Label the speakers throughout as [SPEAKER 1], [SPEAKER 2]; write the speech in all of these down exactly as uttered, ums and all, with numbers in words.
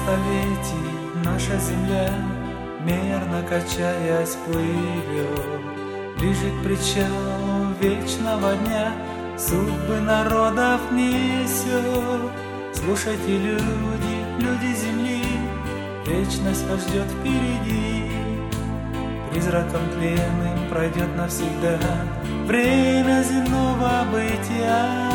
[SPEAKER 1] столетий наша земля, мерно качаясь, плывет ближе к причалу вечного дня, судьбы народов несет. Слушайте, люди, люди земли, вечность вас ждет впереди. Призраком тленным пройдет навсегда время земного бытия.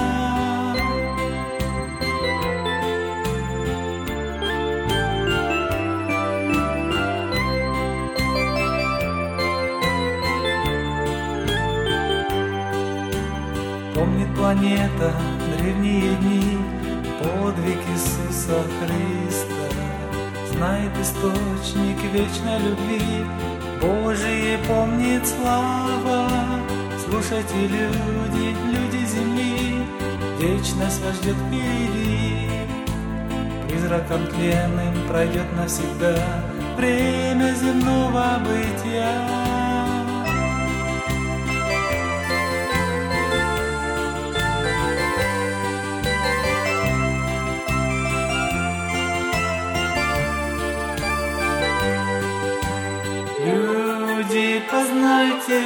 [SPEAKER 1] Помнит планета древние дни, подвиг Иисуса Христа, знает источник вечной любви, Божие помнит слава. Слушайте, люди, люди земли, вечность вас ждет впереди. Призраком тленным пройдет навсегда время земного бытия. Люди, познайте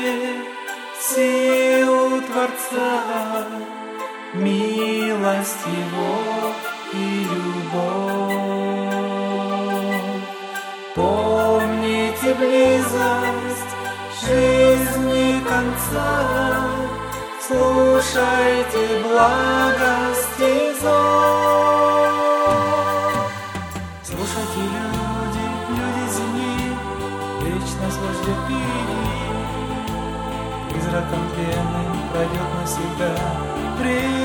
[SPEAKER 1] силу Творца, милость Его и любовь. Помните близость жизни конца, слушайте благости зов. Слушайте, люди, люди земли, вечность вас ждет впереди. Призраком тленным пройдет навсегда время